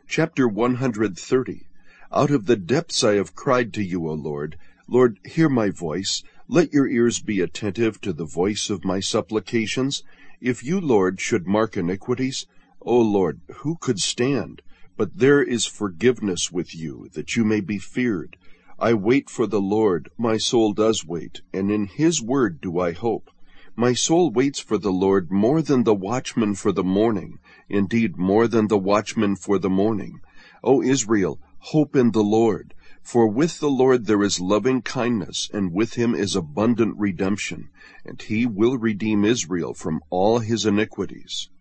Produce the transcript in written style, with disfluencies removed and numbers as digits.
Chapter 130. Out of the depths I have cried to you, O Lord. Lord, hear my voice. Let your ears be attentive to the voice of my supplications. If you, Lord, should mark iniquities, O Lord, who could stand? But there is forgiveness with you, that you may be feared. I wait for the Lord, my soul does wait, and in his word do I hope. My soul waits for the Lord more than the watchman for the morning, indeed more than the watchman for the morning. O Israel, hope in the Lord. For with the Lord there is loving kindness, and with him is abundant redemption, and he will redeem Israel from all his iniquities.